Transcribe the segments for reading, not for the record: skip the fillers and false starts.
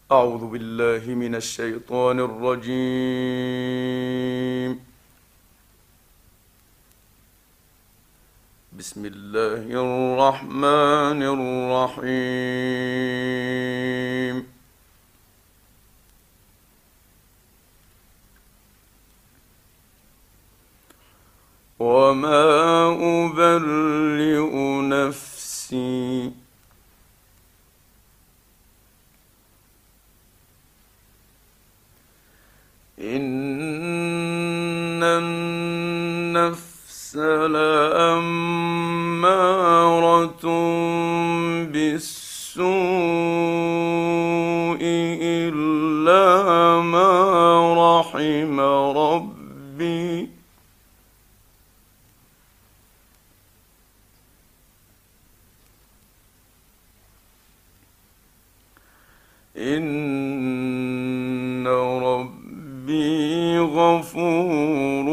أعوذ بالله من الشيطان الرجيم. بسم الله الرحمن الرحيم. وما أبرئ نفسي إن النفس لأمارة بالسوء إلا ما رحم ربي إن ربي غفور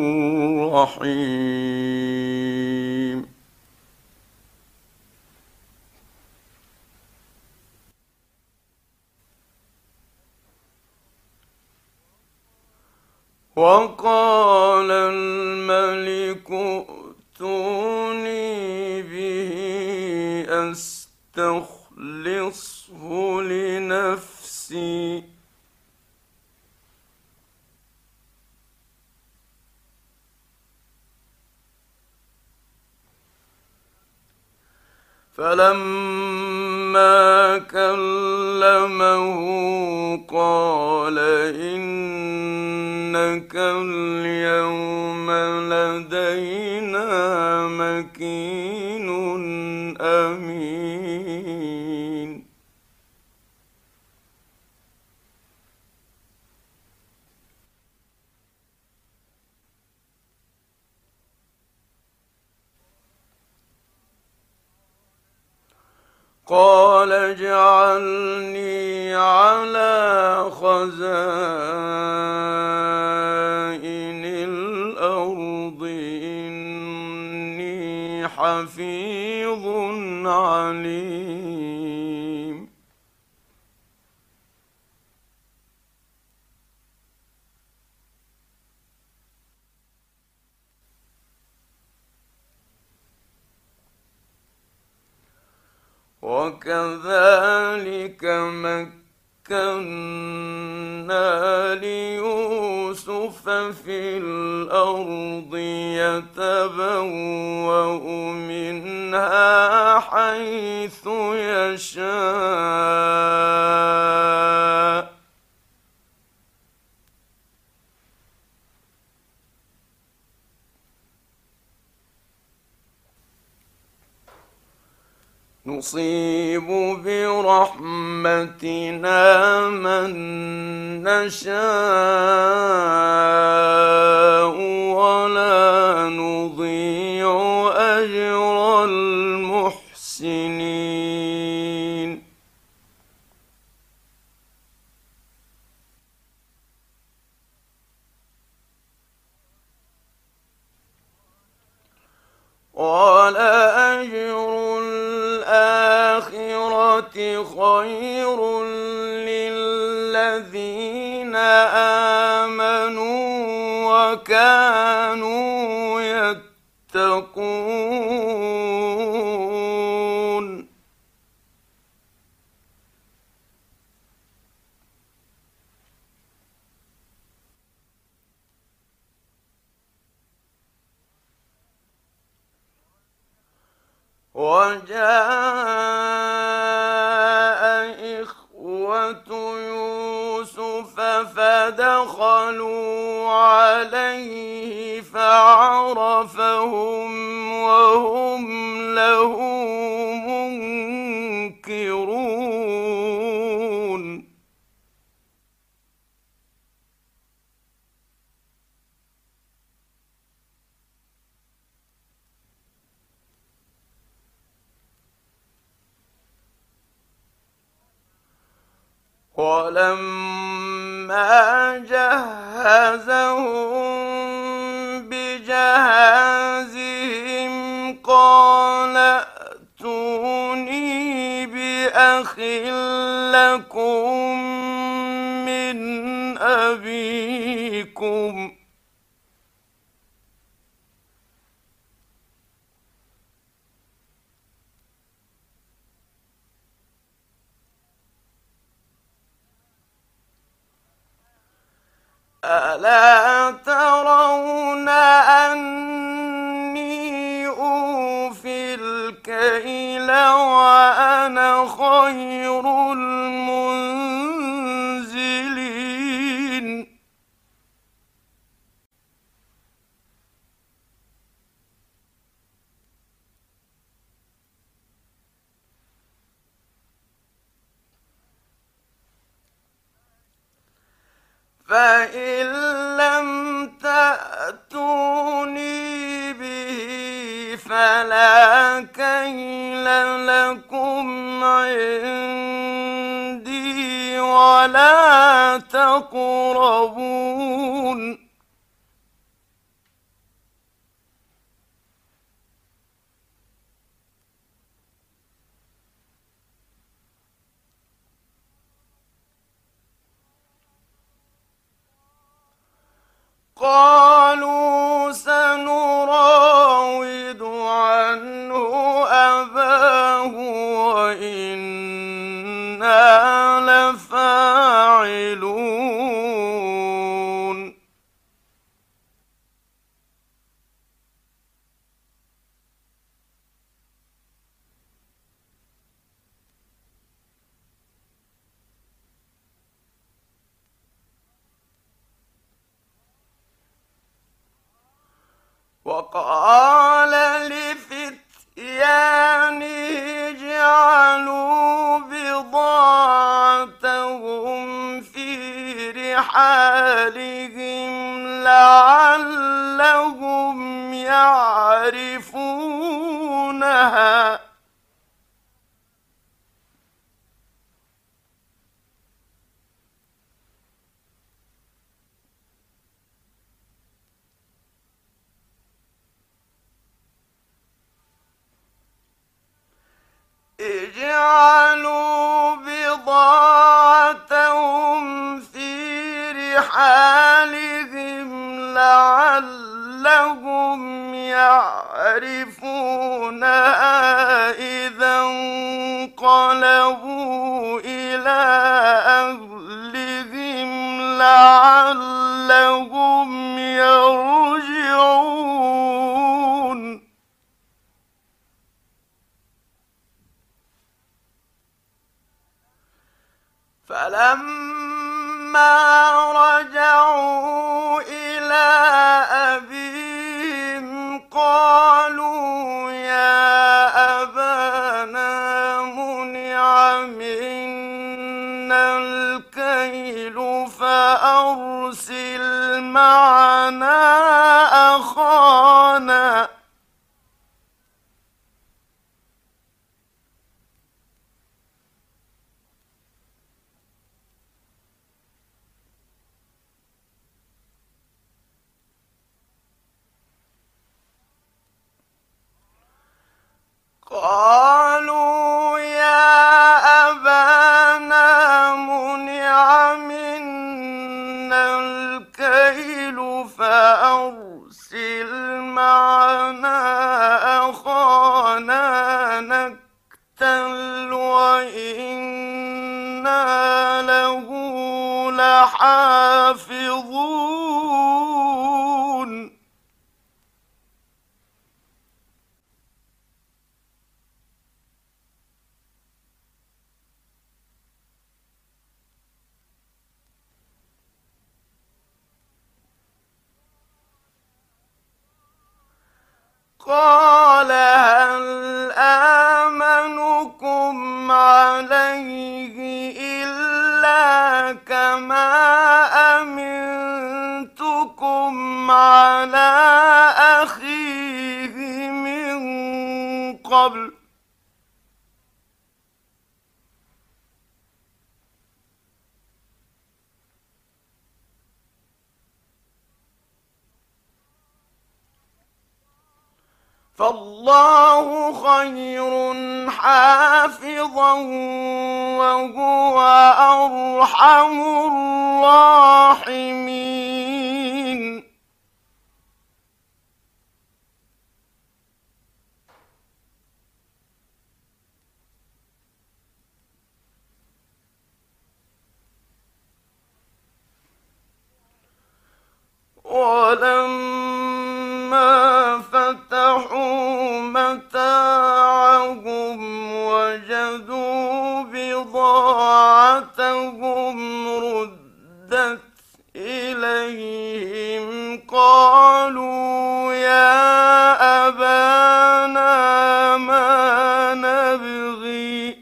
رحيم. وقال الملك ائتوني به أستخلصه لنفسي فلما كلمه قال إنك اليوم لدينا مكين أمين. قال اجعلني على خزائن الأرض إني حفيظ عليم. وكذلك مكنا ليوسف في الأرض يتبوأ منها حيث يشاء نصيب برحمتنا من نشاء ولا نضيع أجر المحسنين. ولأجر الآخرة خير للذين آمنوا وكانوا يتقون. وجاء إخوة يوسف فدخلوا عليه فعرفهم وهم له منكرون. ولما جهزهم بجهازهم قال ائتوني بأخ لكم من أبيكم ألا ترون أني أوفي الكيل وأنا خير المنزلين فإن لم تأتوني به فلا كيل لكم عندي ولا تقربون قالوا سنراود عنه أباه وإنا لفاعلون وقال لفتيانه اجعلوا بضاعتهم في رحالهم لعلهم يعرفونها اجعلوا بضاعتهم في رحالهم لعلهم يعرفونها إذا انقلبوا إلى أهلهم لعلهم يرجعون فلما رجعوا إلى أبيهم قالوا يا أبانا منع منا الكيل فأرسل معنا أخانا قالوا يا أبانا منع منا الكيل فأرسل معنا أخانا نكتل وإنا له لحافظون قال هل آمنكم عليه إلا كما أمنتكم على أخيه من قبل فالله خير حافظا وهو أرحم الراحمين. ولما فتحوا متاعهم وجدوا بضاعتهم ردت إليهم قالوا يا أبانا ما نبغي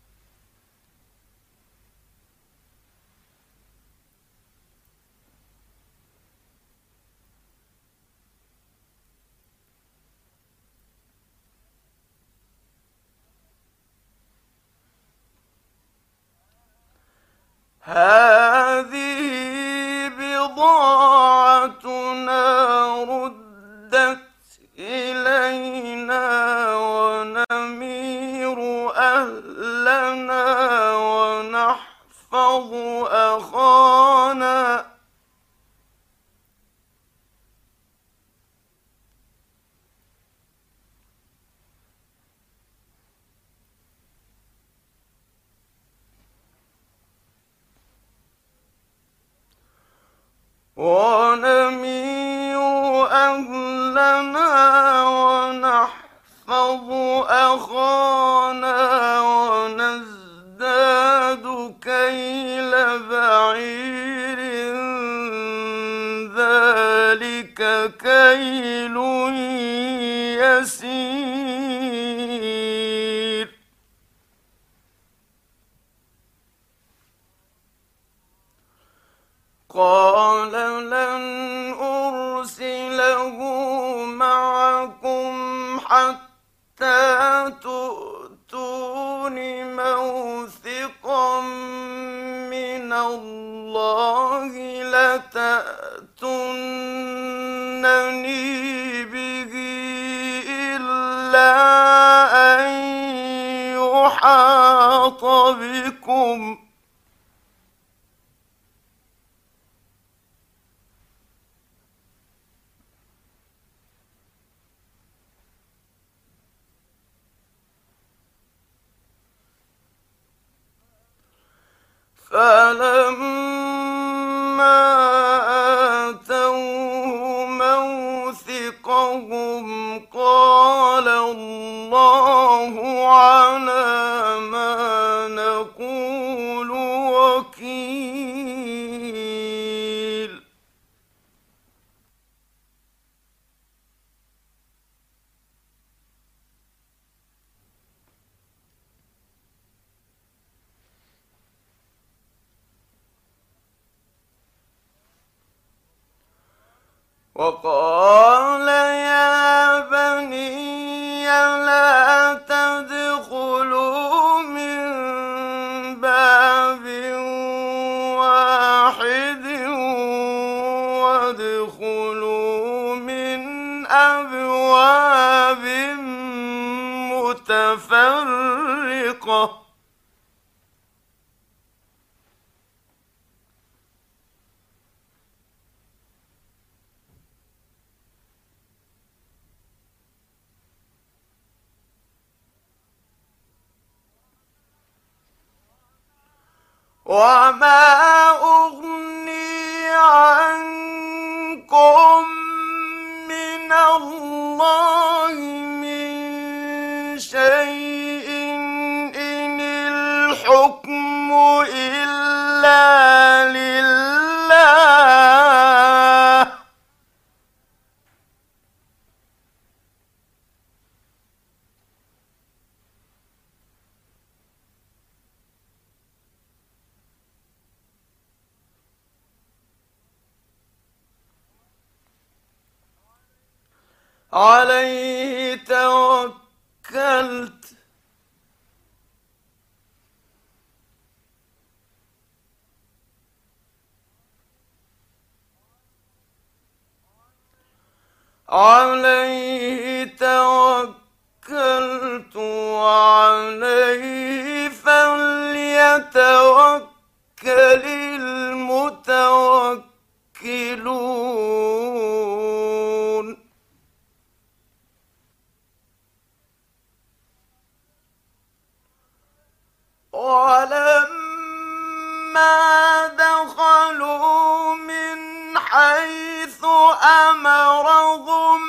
هذه بضاعتنا ردت إلينا ونمير أهلنا ونحفظ أخانا ونزداد كيل بعير ذلك كيل يسير. قال لن أرسله معكم حتى تؤتون موثقا من الله لتأتونني به إلا أن يحاط بكم فلما آتوه موثقهم قال الله على ما نقول وكيل. وقال يا بني لا تدخلوا من باب واحد وادخلوا من أبواب متفرقة وما أغني عنكم من الله من شيء إن الحكم إلا لله عليه توكلت عليه توكلت عليه فليتوكل المتوكلون ولما دخلوا من حيث أمرهم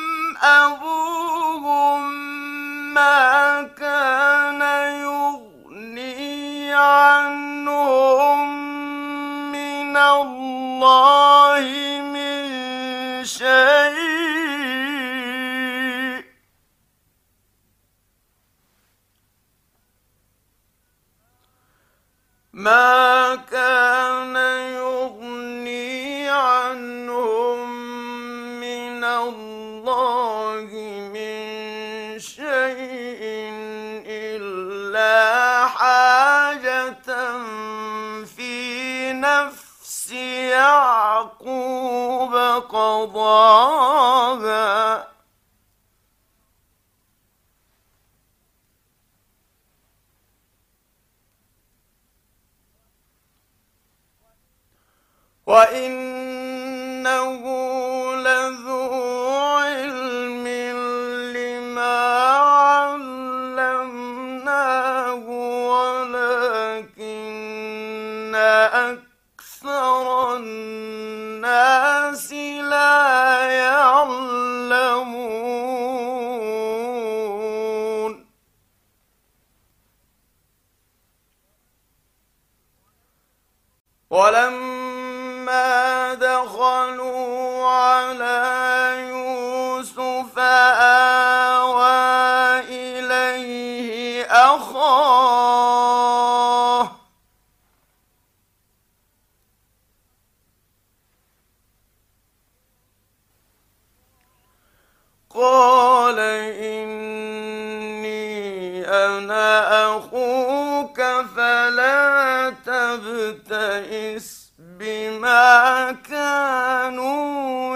أبوهم ما كان يغني عنهم من الله من شيء ما كان يغني عنهم من الله من شيء إلا حاجة في نفس يعقوب قضاها وإنه لذو علم لما علمناه ولكن أكثر الناس لا يعلمون ولما دخلوا على يوسف آوى إليه أخاه قال إني أنا أخوك فلا تبتئس بما كانوا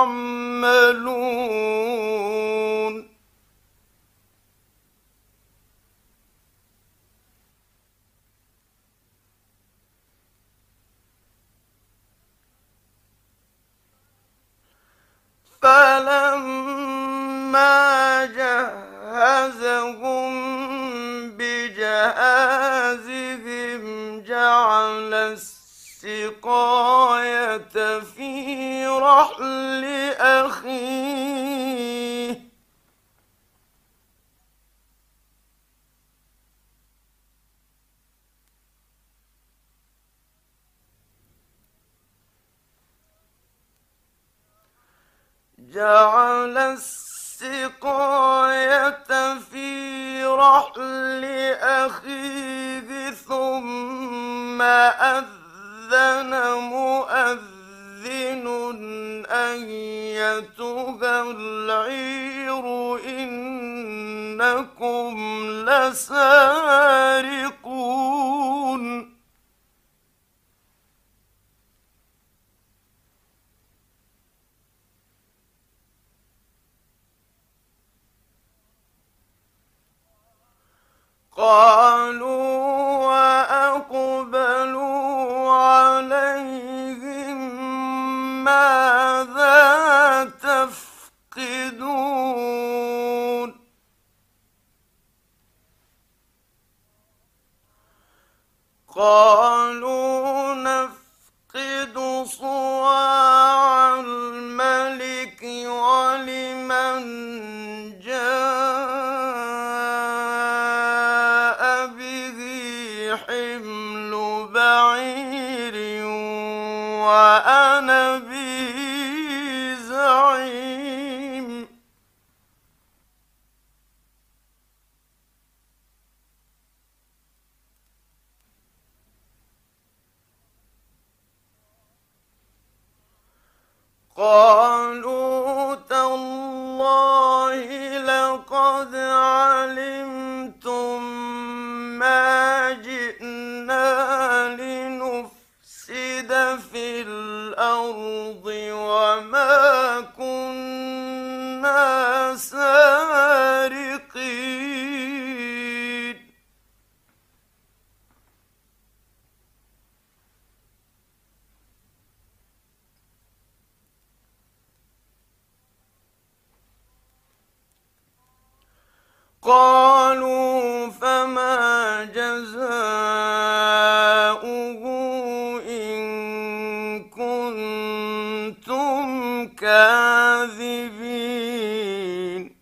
يعملون فلما جهزهم بجهازهم جعل السقاية في رحل أخيه ثم أذن مؤذن أيتها العير إنكم لسارقون قالوا وأقبلوا عليهم ماذا تفقدون قالوا نفقد صواع الملك ولمن جاء به حمل بعير وأنا به زعيم قالوا تالله لقد علمتم ما جئنا لنفسد في الأرض وما كنا سارقين قالوا فما جزاؤه إن كنتم كاذبين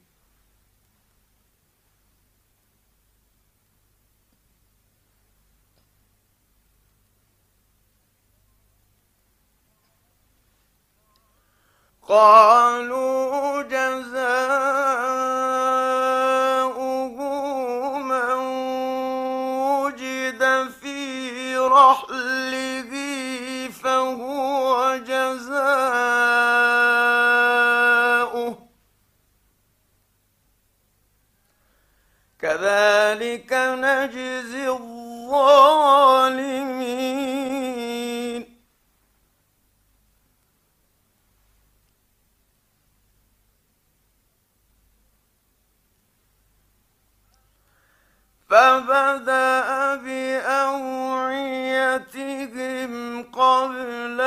قالوا جزاؤه من وجد في رحله فهو جزاؤه كذلك نجزي الظالمين فبدأ بأوعيتهم قبل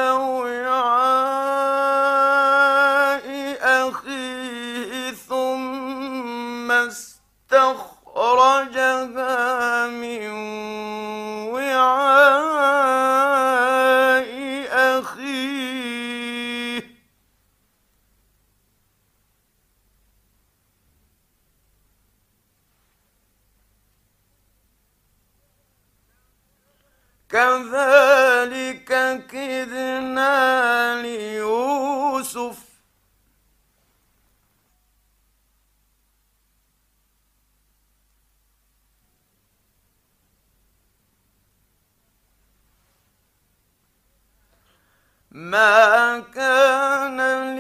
وعاء أخيه ثم استخرجها من وعاء أخيه كذلك كدنا ليوسف ما كان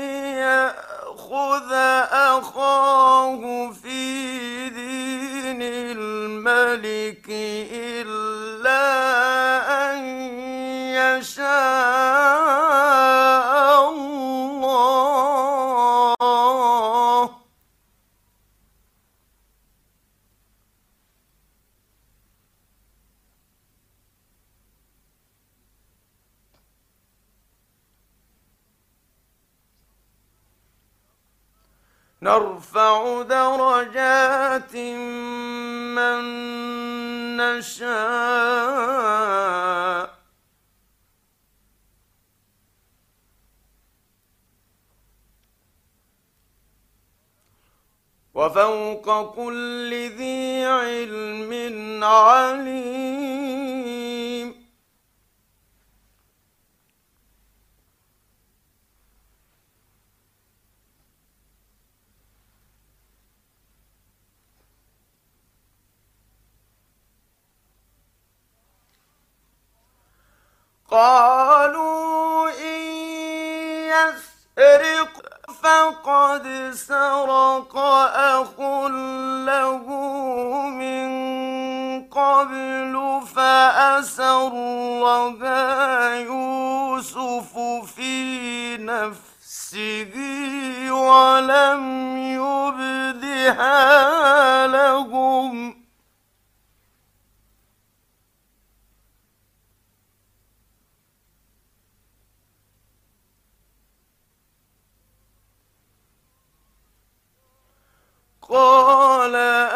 ليأخذ أخاه في دين الملك إلا أن يشاء الله نرفع درجات من نشاء وفوق كل ذي علم عليم قالوا إن يسرق فقد سرق أخ له من قبل فأسرها يوسف في نفسه ولم يبدها لهم قال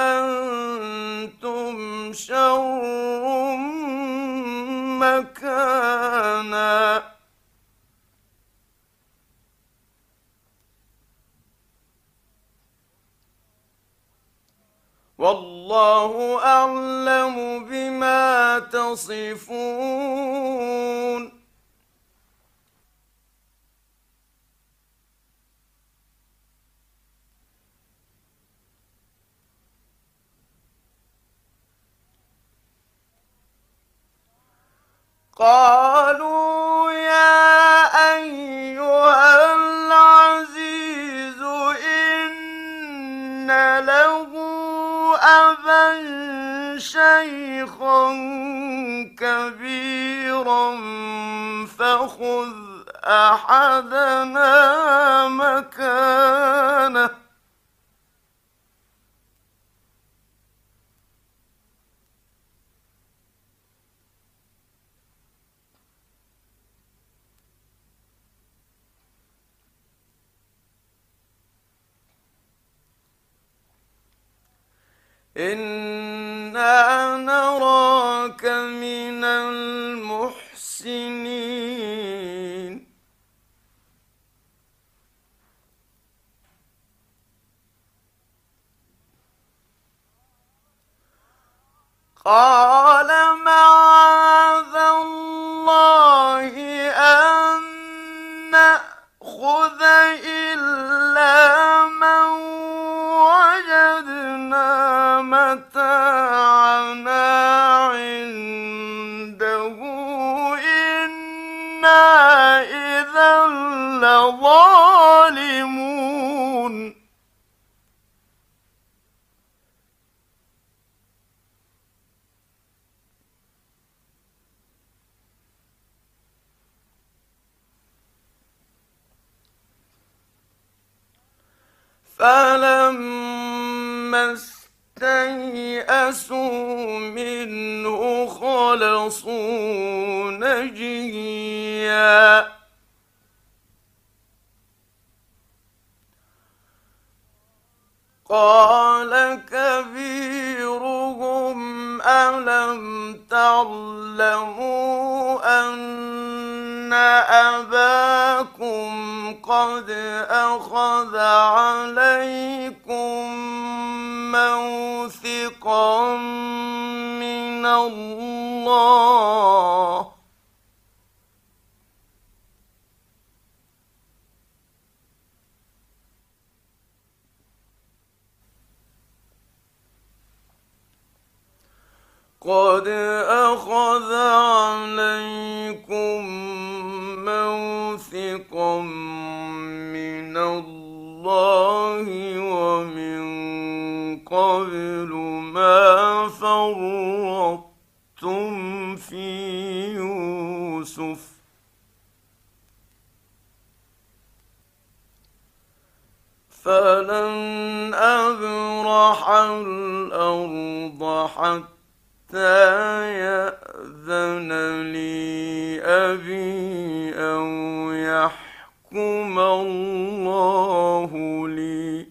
أنتم شر مكانا والله أعلم بما تصفون قالوا يا أيها العزيز إن له أبا شيخا كبيرا فخذ أحدنا مكانه إنا نراك من المحسنين. قال معاذ الله أن نأخذ إلا من وجدنا متاعنا عنده إنا إذا لظالمون. فلما استيئسوا منه خلصوا نجيا قال كبيرهم ألم تعلموا أن أباكم قد أخذ عليكم موثقا من الله قد أخذ عليكم موثقا من الله ومن قبل ما فرطتم في يوسف فلن أبرح الأرض حتى يأذن لي أبي أو يحكم الله لي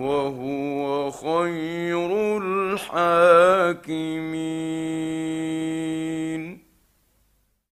وهو خير الحاكمين.